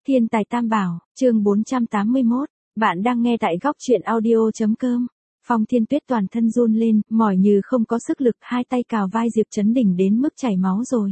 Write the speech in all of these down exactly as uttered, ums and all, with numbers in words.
Thiên tài tam bảo, chương bốn trăm tám mươi mốt. Bạn đang nghe tại góc truyện audio chấm com. Phong Thiên Tuyết toàn thân run lên, mỏi như không có sức lực, hai tay cào vai Diệp Chấn Đình đến mức chảy máu rồi.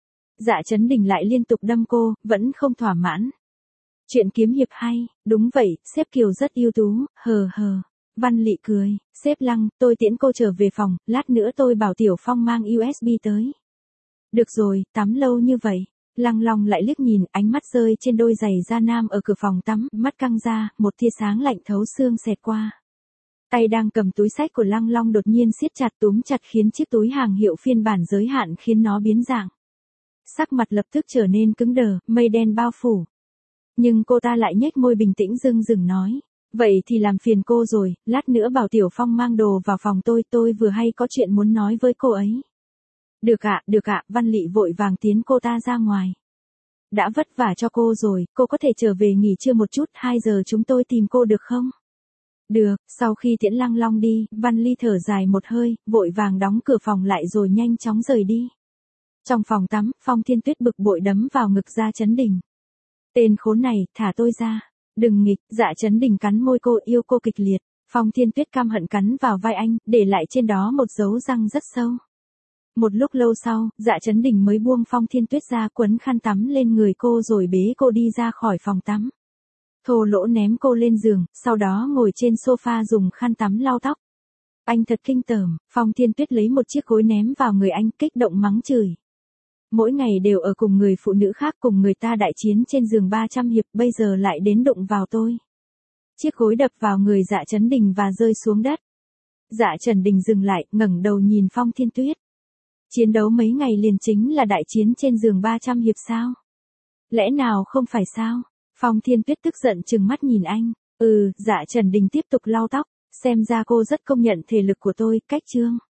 Dạ Chấn Đình lại liên tục đâm cô, vẫn không thỏa mãn. Chuyện kiếm hiệp hay, đúng vậy, sếp Kiều rất ưu tú, hờ hờ. Văn Lị cười, sếp Lăng, tôi tiễn cô trở về phòng, lát nữa tôi bảo Tiểu Phong mang u ét bê tới. Được rồi, tắm lâu như vậy. Lăng Long lại liếc nhìn, ánh mắt rơi trên đôi giày da nam ở cửa phòng tắm, mắt căng ra, một tia sáng lạnh thấu xương xẹt qua. Tay đang cầm túi xách của Lăng Long đột nhiên siết chặt túm chặt khiến chiếc túi hàng hiệu phiên bản giới hạn khiến nó biến dạng. Sắc mặt lập tức trở nên cứng đờ, mây đen bao phủ. Nhưng cô ta lại nhếch môi bình tĩnh dưng dừng nói. Vậy thì làm phiền cô rồi, lát nữa bảo Tiểu Phong mang đồ vào phòng tôi, tôi vừa hay có chuyện muốn nói với cô ấy. Được ạ, được ạ, Văn Lị vội vàng tiến cô ta ra ngoài. Đã vất vả cho cô rồi, cô có thể trở về nghỉ trưa một chút, hai giờ chúng tôi tìm cô được không? Được, sau khi tiễn Lăng Long đi, Văn Ly thở dài một hơi, vội vàng đóng cửa phòng lại rồi nhanh chóng rời đi. Trong phòng tắm, Phong Thiên Tuyết bực bội đấm vào ngực Dạ Chấn Đình. Tên khốn này, thả tôi ra. Đừng nghịch, Dạ Chấn Đình cắn môi cô, yêu cô kịch liệt. Phong Thiên Tuyết căm hận cắn vào vai anh, để lại trên đó một dấu răng rất sâu. Một lúc lâu sau, Dạ Chấn Đình mới buông Phong Thiên Tuyết ra, quấn khăn tắm lên người cô rồi bế cô đi ra khỏi phòng tắm. Thô lỗ ném cô lên giường, sau đó ngồi trên sofa dùng khăn tắm lau tóc. Anh thật kinh tởm. Phong Thiên Tuyết lấy một chiếc gối ném vào người anh, kích động mắng chửi. Mỗi ngày đều ở cùng người phụ nữ khác, cùng người ta đại chiến trên giường ba trăm hiệp, bây giờ lại đến đụng vào tôi. Chiếc gối đập vào người Dạ Chấn Đình và rơi xuống đất. Dạ Chấn Đình dừng lại, ngẩng đầu nhìn Phong Thiên Tuyết. Chiến đấu mấy ngày liền chính là đại chiến trên giường ba trăm hiệp sao? Lẽ nào không phải sao? Phong Thiên Tuyết tức giận trừng mắt nhìn anh. Ừ, Dạ Chấn Đình tiếp tục lau tóc. Xem ra cô rất công nhận thể lực của tôi, cách chương.